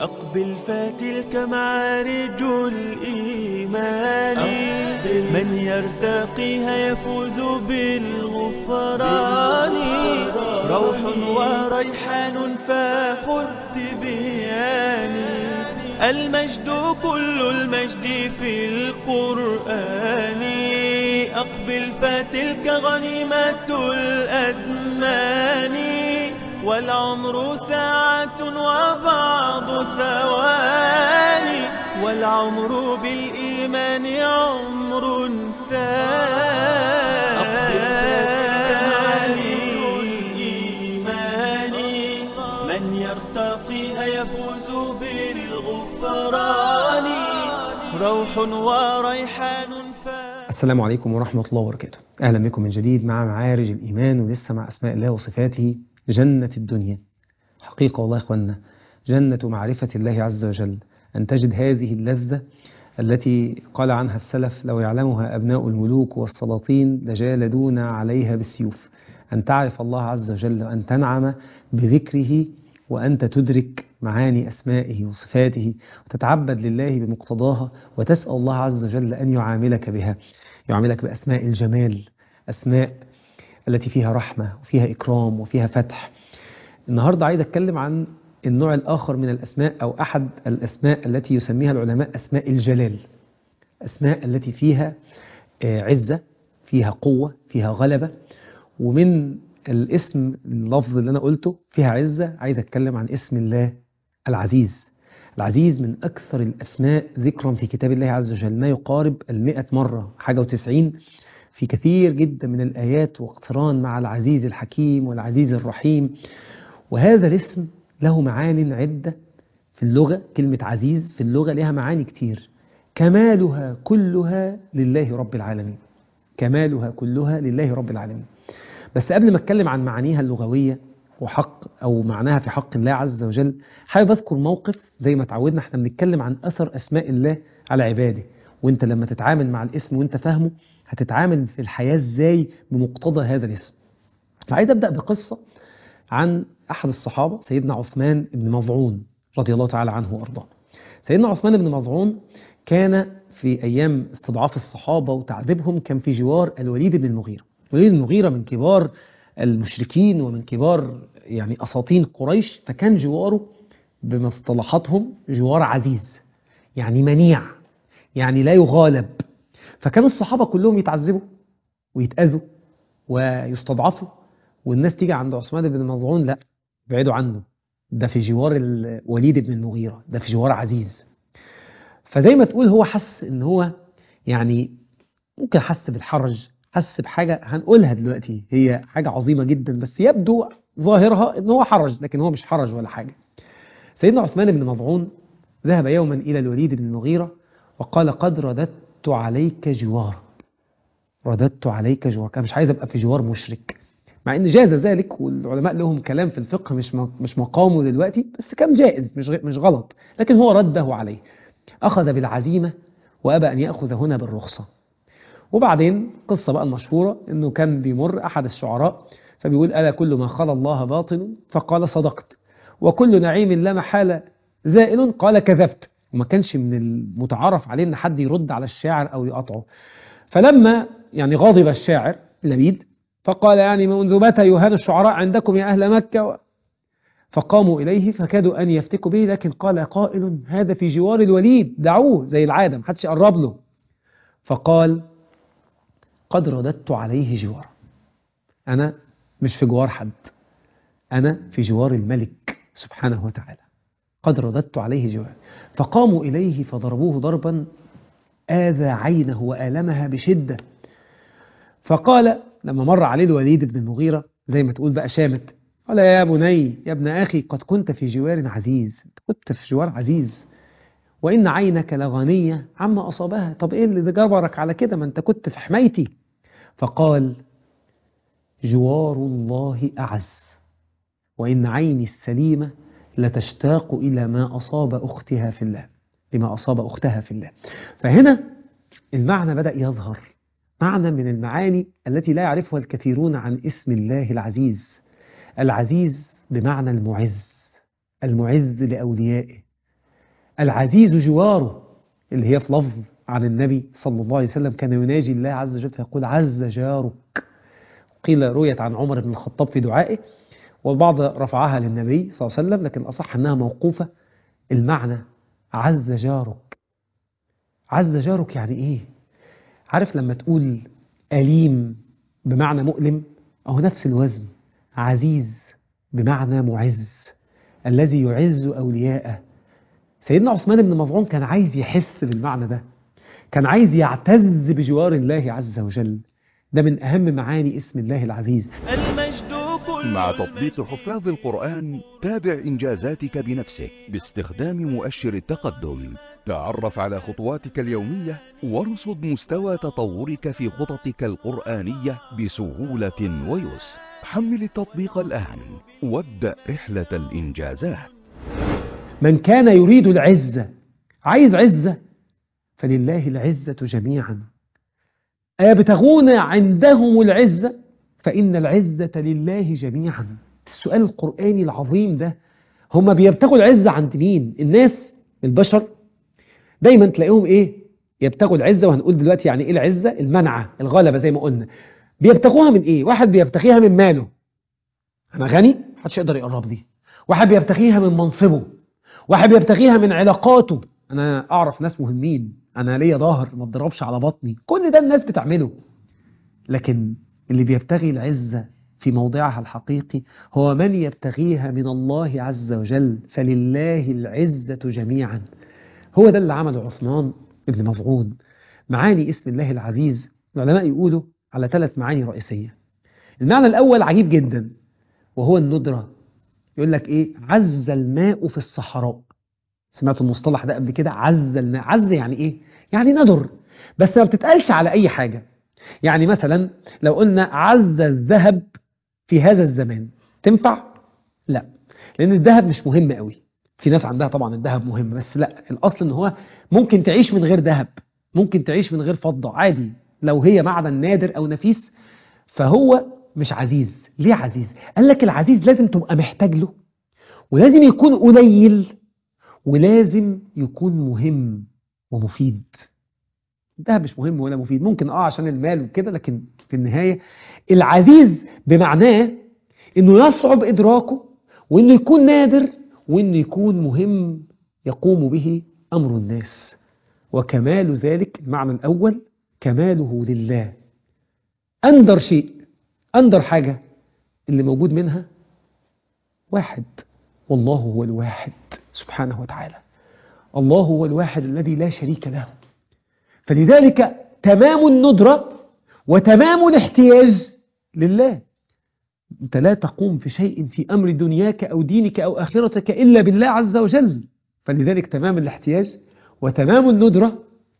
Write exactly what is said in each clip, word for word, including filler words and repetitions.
أقبل فتلك معارج الإيمان، أقبل من يرتقيها يفوز بالغفران. روح وريحان فخذ بياني، المجد كل المجد في القرآن. أقبل فتلك غنيمة الأزمان، والعمر ساعة وبعض ثواني، والعمر بالإيمان عمر ثاني. أقبل فتلك الإيمان، من يرتقيها يفوز بالغفران. روح وريحان فاني. السلام عليكم ورحمة الله وبركاته. أهلا بكم من جديد مع معارج الإيمان، ولسه مع أسماء الله وصفاته. جنة الدنيا حقيقة والله يا إخوانا، جنة معرفة الله عز وجل، أن تجد هذه اللذة التي قال عنها السلف: لو يعلمها أبناء الملوك والسلاطين لجالدون عليها بالسيوف. أن تعرف الله عز وجل وأن تنعم بذكره وأنت تدرك معاني أسمائه وصفاته، وتتعبد لله بمقتضاها، وتسأل الله عز وجل أن يعاملك بها، يعاملك بأسماء الجمال، أسماء التي فيها رحمة وفيها إكرام وفيها فتح. النهاردة عايز أتكلم عن النوع الآخر من الأسماء، أو أحد الأسماء التي يسميها العلماء أسماء الجلال، أسماء التي فيها عزة، فيها قوة، فيها غلبة. ومن الاسم اللفظ اللي أنا قلته فيها عزة، عايز أتكلم عن اسم الله العزيز. العزيز من أكثر الأسماء ذكرا في كتاب الله عز وجل، ما يقارب المئة مرة حاجة وتسعين في كثير جدا من الآيات، واقتران مع العزيز الحكيم والعزيز الرحيم. وهذا الاسم له معان عدة في اللغة. كلمة عزيز في اللغة لها معاني كتير، كمالها كلها لله رب العالمين، كمالها كلها لله رب العالمين. بس قبل ما اتكلم عن معانيها اللغوية وحق أو معناها في حق الله عز وجل، حابب أذكر موقف. زي ما تعودنا احنا بنتكلم عن أثر أسماء الله على عباده، وانت لما تتعامل مع الاسم وانت فاهمه هتتعامل في الحياة ازاي بمقتضى هذا الاسم. فعايز أبدأ بقصة عن أحد الصحابة، سيدنا عثمان بن مظعون رضي الله تعالى عنه وأرضاه. سيدنا عثمان بن مظعون كان في أيام استضعاف الصحابة وتعذيبهم كان في جوار الوليد بن المغيرة. الوليد بن المغيرة من كبار المشركين ومن كبار يعني أساطين قريش، فكان جواره بمصطلحاتهم جوار عزيز، يعني منيع، يعني لا يغالب. فكان الصحابة كلهم يتعذبوا ويتأذوا ويستضعفوا، والناس تيجي عند عثمان بن مظعون: لا، ابعدوا عنه، ده في جوار الوليد بن المغيرة، ده في جوار عزيز. فزي ما تقول هو حس ان هو يعني ممكن حس بالحرج، حس بحاجة هنقولها دلوقتي هي حاجة عظيمة جدا، بس يبدو ظاهرها ان هو حرج، لكن هو مش حرج ولا حاجة. سيدنا عثمان بن مظعون ذهب يوما إلى الوليد بن المغيرة وقال: قد رددت عليك جوار، رددت عليك جوار. كان مش عايز ابقى في جوار مشرك، مع ان جاز ذلك، والعلماء لهم كلام في الفقه مش مش مقامه دلوقتي، بس كان جائز مش مش غلط، لكن هو رده عليه، اخذ بالعزيمه وابى ان ياخذ هنا بالرخصه. وبعدين قصه بقى المشهوره انه كان بيمر احد الشعراء فبيقول: الا كل ما خلا الله باطل، فقال: صدقت. وكل نعيم لا محاله زائل، قال: كذبت. وما كانش من المتعارف عليه ان حد يرد على الشاعر او يقاطعه. فلما يعني غاضب الشاعر لبيد فقال: يعني منذ متى يهان الشعراء عندكم يا أهل مكة؟ فقاموا إليه فكادوا أن يفتكوا به، لكن قال قائل: هذا في جوار الوليد، دعوه زي العادة، محدش يقرب له. فقال: قد رددت عليه جوار، أنا مش في جوار حد، أنا في جوار الملك سبحانه وتعالى، قد رددت عليه جوار. فقاموا إليه فضربوه ضربا آذى عينه وآلمها بشدة. فقال لما مر عليه الوليد بن المغيرة زي ما تقول بقى شامت، قال: يا بني، يا ابن أخي، قد كنت في جوار عزيز، كنت في جوار عزيز، وإن عينك لغنية عما أصابها. طب إيه اللي جبرك على كده؟ ما أنت كنت في حمايتي. فقال: جوار الله أعز، وإن عيني السليمة لتشتاق إلى ما أصاب أختها في الله، لما أصاب أختها في الله. فهنا المعنى بدأ يظهر، معنى من المعاني التي لا يعرفها الكثيرون عن اسم الله العزيز. العزيز بمعنى المعز، المعز لأوليائه، العزيز جواره، اللي هي في لفظ عن النبي صلى الله عليه وسلم كان يناجي الله عز وجل فيقول عز جارك. قيل رويت عن عمر بن الخطاب في دعائه، والبعض رفعها للنبي صلى الله عليه وسلم، لكن الأصح أنها موقوفة. المعنى عز جارك. عز جارك يعني إيه؟ عارف لما تقول أليم بمعنى مؤلم، أو نفس الوزن. عزيز بمعنى معز، الذي يعز أولياءه. سيدنا عثمان بن مظعون كان عايز يحس بالمعنى ده، كان عايز يعتز بجوار الله عز وجل. ده من أهم معاني اسم الله العزيز. المجد كل مع تطبيق حفاظ القرآن تابع إنجازاتك بنفسك باستخدام مؤشر التقدم. تعرف على خطواتك اليومية وارصد مستوى تطورك في خططك القرآنية بسهولة ويسر. حمل التطبيق الآن وابدأ رحلة الإنجازات. من كان يريد العزة، عايز عزة، فلله العزة جميعا. أيبتغون عندهم العزة فإن العزة لله جميعا. السؤال القرآني العظيم ده، هم بيبتغوا العزة عند مين؟ الناس، البشر، دايما تلاقيهم إيه؟ يبتغوا العزة. وهنقول دلوقتي يعني إيه العزة؟ المنعة، الغلبة زي ما قلنا. بيبتغوها من إيه؟ واحد بيبتغيها من ماله، أنا غني محدش يقدر يقرب لي. واحد بيبتغيها من منصبه. واحد بيبتغيها من علاقاته، أنا أعرف ناس مهمين، أنا ليا ظاهر ما اتضربش على بطني. كل ده الناس بتعمله. لكن اللي بيبتغي العزة في موضعها الحقيقي هو من يبتغيها من الله عز وجل، فلله العزة جميعا. هو ده اللي عمله عثمان بن مظعون. معاني اسم الله العزيز العلماء يقولوا على ثلاث معاني رئيسية. المعنى الأول عجيب جدا، وهو الندرة. يقول لك إيه؟ عز الماء في الصحراء. سمعت المصطلح ده قبل كده؟ عز الماء. عز يعني إيه؟ يعني ندر، بس ما بتتقالش على أي حاجة. يعني مثلا لو قلنا عز الذهب في هذا الزمان، تنفع؟ لا، لأن الذهب مش مهم قوي. في ناس عندها طبعا الذهب مهم، بس لا، الأصل إن هو ممكن تعيش من غير ذهب، ممكن تعيش من غير فضة عادي، لو هي معدن نادر أو نفيس. فهو مش عزيز. ليه عزيز؟ قال لك العزيز لازم تبقى محتاج له، ولازم يكون قليل، ولازم يكون مهم ومفيد. ده مش مهم ولا مفيد، ممكن اه عشان المال وكده، لكن في النهاية العزيز بمعناه انه يصعب ادراكه، وانه يكون نادر، وانه يكون مهم يقوم به امر الناس. وكمال ذلك المعنى الاول كماله لله. اندر شيء، اندر حاجة اللي موجود منها واحد، والله هو الواحد سبحانه وتعالى. الله هو الواحد الذي لا شريك له. فلذلك تمام الندرة وتمام الاحتياج لله. أنت لا تقوم في شيء في أمر دنياك أو دينك أو آخرتك إلا بالله عز وجل. فلذلك تمام الاحتياج وتمام الندرة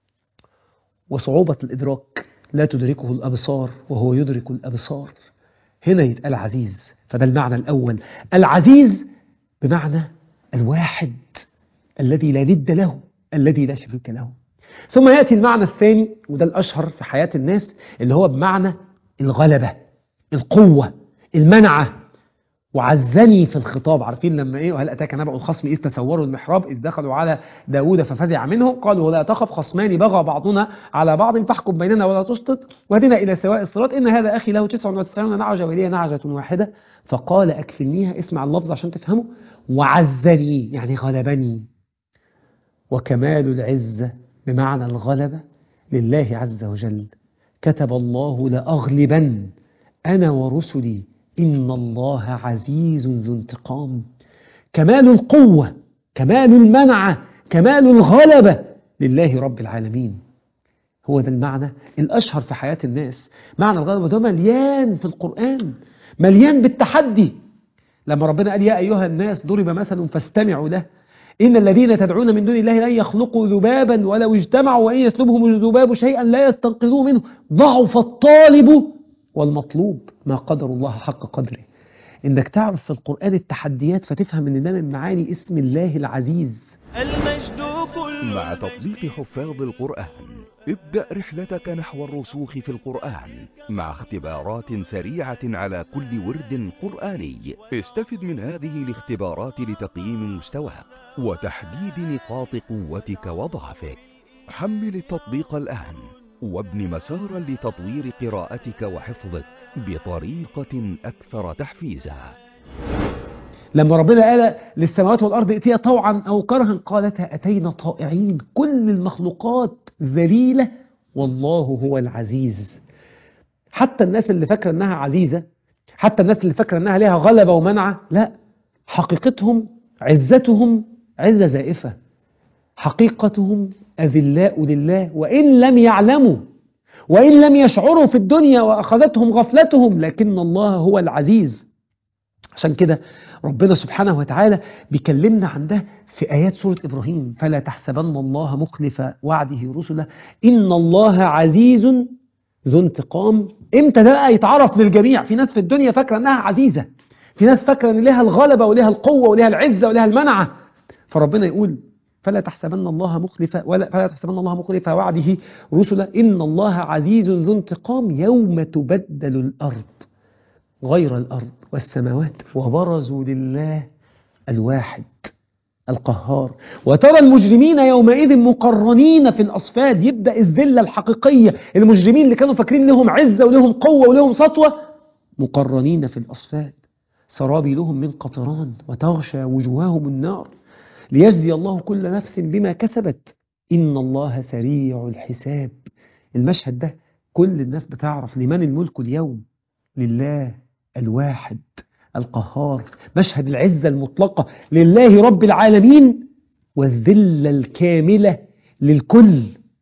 وصعوبة الإدراك. لا تدركه الأبصار وهو يدرك الأبصار. هنا يتقال عزيز. فده المعنى الأول، العزيز بمعنى الواحد الذي لا ند له، الذي لا شريك له. ثم يأتي المعنى الثاني، وده الأشهر في حياة الناس، اللي هو بمعنى الغلبة، القوة، المنعة. وعزني في الخطاب. عارفين لما ايه؟ وهل أتاك نبأ الخصم إذ تسوروا المحراب إذ دخلوا على داود ففزع منهم قالوا لا تخف خصمان بغى بعضنا على بعض فاحكم بيننا ولا تشطط واهدنا إلى سواء الصراط إن هذا أخي له تسع وتسعون نعجة ولي نعجة واحدة فقال أكفلنيها. اسمع اللفظ عشان تفهمه. وعزني يعني غلبني. وكمال العزة بمعنى الغلبة لله عز وجل. كتب الله لأغلبن أنا ورسلي إن الله عزيز ذو انتقام. كمال القوة، كمال المنعة، كمال الغلبة لله رب العالمين. هو ده المعنى الأشهر في حياة الناس. معنى الغلبة ده مليان في القرآن، مليان بالتحدي. لما ربنا قال يا أيها الناس ضرب مثل فاستمعوا له إن الذين تدعون من دون الله لن يخلقوا ذبابا ولو اجتمعوا وإن يسلبهم الذباب شيئا لا يستنقذوه منه ضعف الطالب والمطلوب ما قدر الله حق قدره. إنك تعرف في القرآن التحديات فتفهم إن ده من معاني اسم الله العزيز. المجد كل مع تطبيق حفاظ القرآن. ابدأ رحلتك نحو الرسوخ في القرآن مع اختبارات سريعة على كل ورد قرآني. استفد من هذه الاختبارات لتقييم مستواك وتحديد نقاط قوتك وضعفك. حمل التطبيق الآن وابن مسارا لتطوير قراءتك وحفظك بطريقة أكثر تحفيزا. لما ربنا قال للسماوات والأرض ائتيا طوعا أو كرها قالتا أتينا طائعين. كل المخلوقات ذليلة والله هو العزيز. حتى الناس اللي فاكرة أنها عزيزة، حتى الناس اللي فاكرة أنها لها غلبة ومنعة، لا، حقيقتهم عزتهم عزة زائفة. حقيقتهم أذلاء لله وإن لم يعلموا وإن لم يشعروا في الدنيا وأخذتهم غفلتهم، لكن الله هو العزيز. عشان كده ربنا سبحانه وتعالى بيكلمنا عن ده في آيات سورة إبراهيم: فلا تحسبن الله مخلف وعده رسله إن الله عزيز ذو انتقام. امتى ده بقى يتعرف للجميع؟ في ناس في الدنيا فاكرة أنها عزيزة، في ناس فاكرة أن لها الغلبة ولها القوة ولها العزة ولها المنعة، فربنا يقول فلا تحسبن الله مخلف ولا فلا تحسبن الله مخلف وعده رسله إن الله عزيز ذو انتقام يوم تبدل الأرض غير الأرض والسماوات وبرزوا لله الواحد القهار وترى المجرمين يومئذ مقرنين في الأصفاد. يبدأ الذلة الحقيقية. المجرمين اللي كانوا فاكرين لهم عزة ولهم قوة ولهم سطوة مقرنين في الأصفاد سرابيلهم من قطران وتغشى وجوههم النار ليجزي الله كل نفس بما كسبت إن الله سريع الحساب. المشهد ده كل الناس بتعرف لمن الملك اليوم، لله الواحد القهار. مشهد العزة المطلقة لله رب العالمين والذلة الكاملة للكل،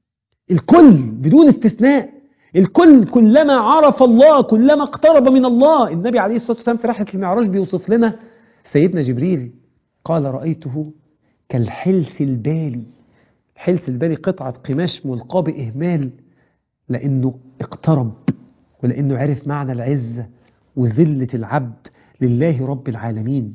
الكل بدون استثناء. الكل كلما عرف الله كلما اقترب من الله. النبي عليه الصلاة والسلام في رحلة المعراج بيوصف لنا سيدنا جبريل قال رأيته كالحلس البالي. الحلس البالي قطعة قماش ملقاة بإهمال، لأنه اقترب ولأنه عرف معنى العزة وذلة العبد لله رب العالمين.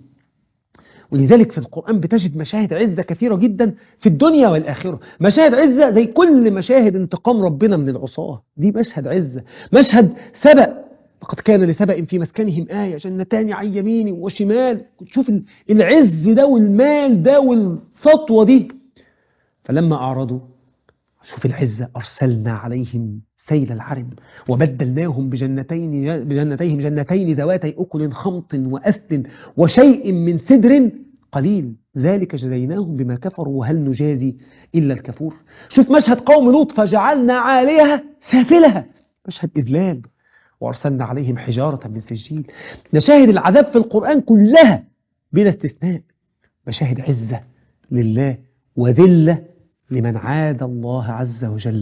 ولذلك في القرآن بتجد مشاهد عزة كثيرة جدا في الدنيا والآخرة. مشاهد عزة زي كل مشاهد انتقام ربنا من العصاة، دي مشهد عزة. مشهد سبأ: لقد كان لسبأ في مسكنهم آية جنتان عن يمين وشمال. تشوف العز ده والمال ده والسطوة دي. فلما أعرضوا، شوف العزة، أرسلنا عليهم سيل العرم وبدلناهم بجنتين بجنتيهم جنتين ذواتي أكل خمط وأثل وشيء من سدر قليل ذلك جزيناهم بما كفروا وهل نجازي إلا الكفور. شوف مشهد قوم لوط: فجعلنا عاليها سافلها، مشهد إذلال. وأرسلنا عليهم حجارة من سجيل. مشاهد العذاب في القرآن كلها بلا استثناء مشاهد عزة لله وذلة لمن عاد الله عز وجل.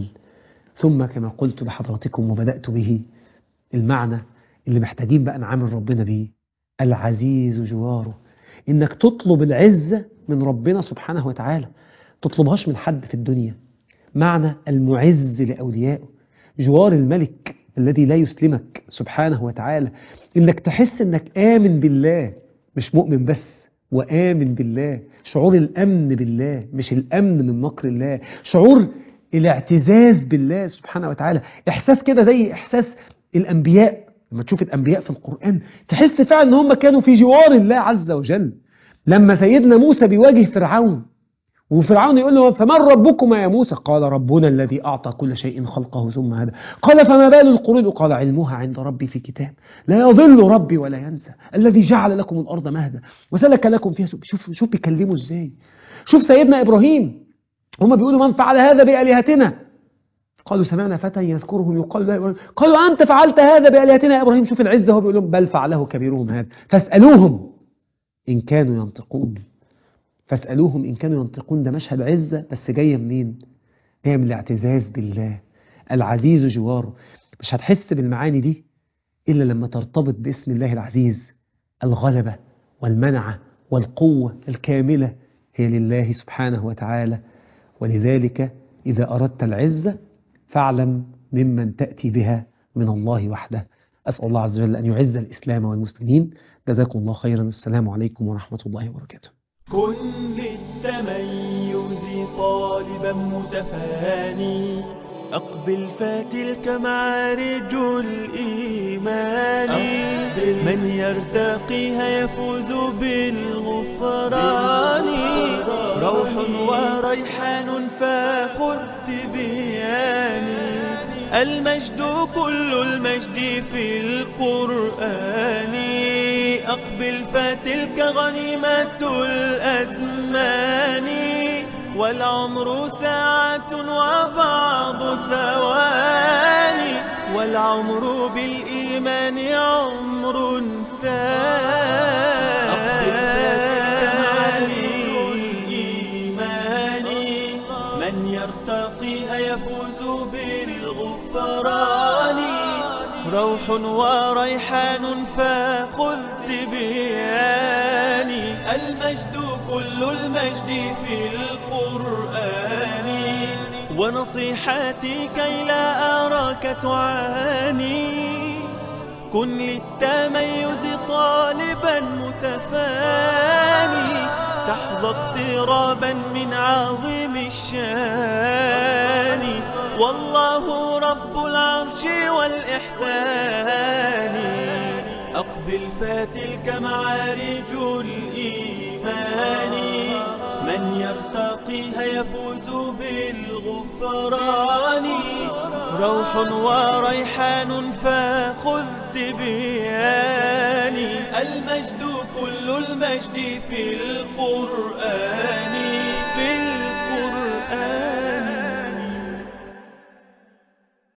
ثم كما قلت لحضراتكم وبدأت به، المعنى اللي محتاجين بقى نعامل ربنا به: العزيز جواره. إنك تطلب العزة من ربنا سبحانه وتعالى، تطلبهاش من حد في الدنيا. معنى المعز لأوليائه، جوار الملك الذي لا يسلمك سبحانه وتعالى. إنك تحس إنك آمن بالله، مش مؤمن بس، وآمن بالله. شعور الأمن بالله، مش الأمن من مكر الله. شعور الاعتزاز بالله سبحانه وتعالى. إحساس كده زي إحساس الأنبياء. لما تشوف الأنبياء في القرآن تحس فعلا أن هم كانوا في جوار الله عز وجل. لما سيدنا موسى بيواجه فرعون وفرعون يقول له: فمن ربكما يا موسى؟ قال: ربنا الذي أعطى كل شيء خلقه ثم هدى. قال: فما بال القرون؟ قال: علمها عند ربي في كتاب لا يضل ربي ولا ينسى الذي جعل لكم الأرض مهدا وسلك لكم فيها سبل. شوف شوف بيكلموا ازاي. شوف سيدنا إبراهيم، هم بيقولوا: من فعل هذا بآلهتنا؟ قالوا: سمعنا فتى يذكرهم يقال له إبراهيم. قالوا: أنت فعلت هذا بآلهتنا يا إبراهيم؟ شوف العزة، هو بيقول لهم: بل فعله كبيرهم هذا فاسألوهم إن كانوا ينطقون. فاسألوهم إن كانوا ينطقون. ده مشهد عزة، بس جاية منين؟ جاية من الاعتزاز بالله العزيز جواره. مش هتحس بالمعاني دي إلا لما ترتبط باسم الله العزيز. الغلبة والمنعة والقوة الكاملة هي لله سبحانه وتعالى. ولذلك إذا أردت العزة فاعلم ممن تأتي بها من الله وحده. أسأل الله عز وجل أن يعز الإسلام والمسلمين. جزاكم الله خيرا. السلام عليكم ورحمة الله وبركاته. كن للتميز طالبا متفاني، أقبل فتلك معارج الإيمان. من يرتقيها يفوز بالغفران. روح وريحان فخذ بياني، المجد كل المجد في القرآن. أقبل فتلك غنيمة الأزمان، والعمر ساعة وبعض ثواني، والعمر بالإيمان عمر ثاني. أقبل فتلك معارج الإيمان، من يرتقيها يفوز بالغفران. روح وريحان فخذ بياني، المجد كل المجد في القرآن. ونصيحتي كي لا أراك تعاني، كن للتميز طالبا متفاني، تحظى اقترابا من عظيم الشان. والله رب العرش والإحسان. أقبل فتلك معارج الإيمان، من يرتقيها يفوز بالغفران. روح وريحان فخذ بياني، المجد كل المجد في القرآن. في القرآن.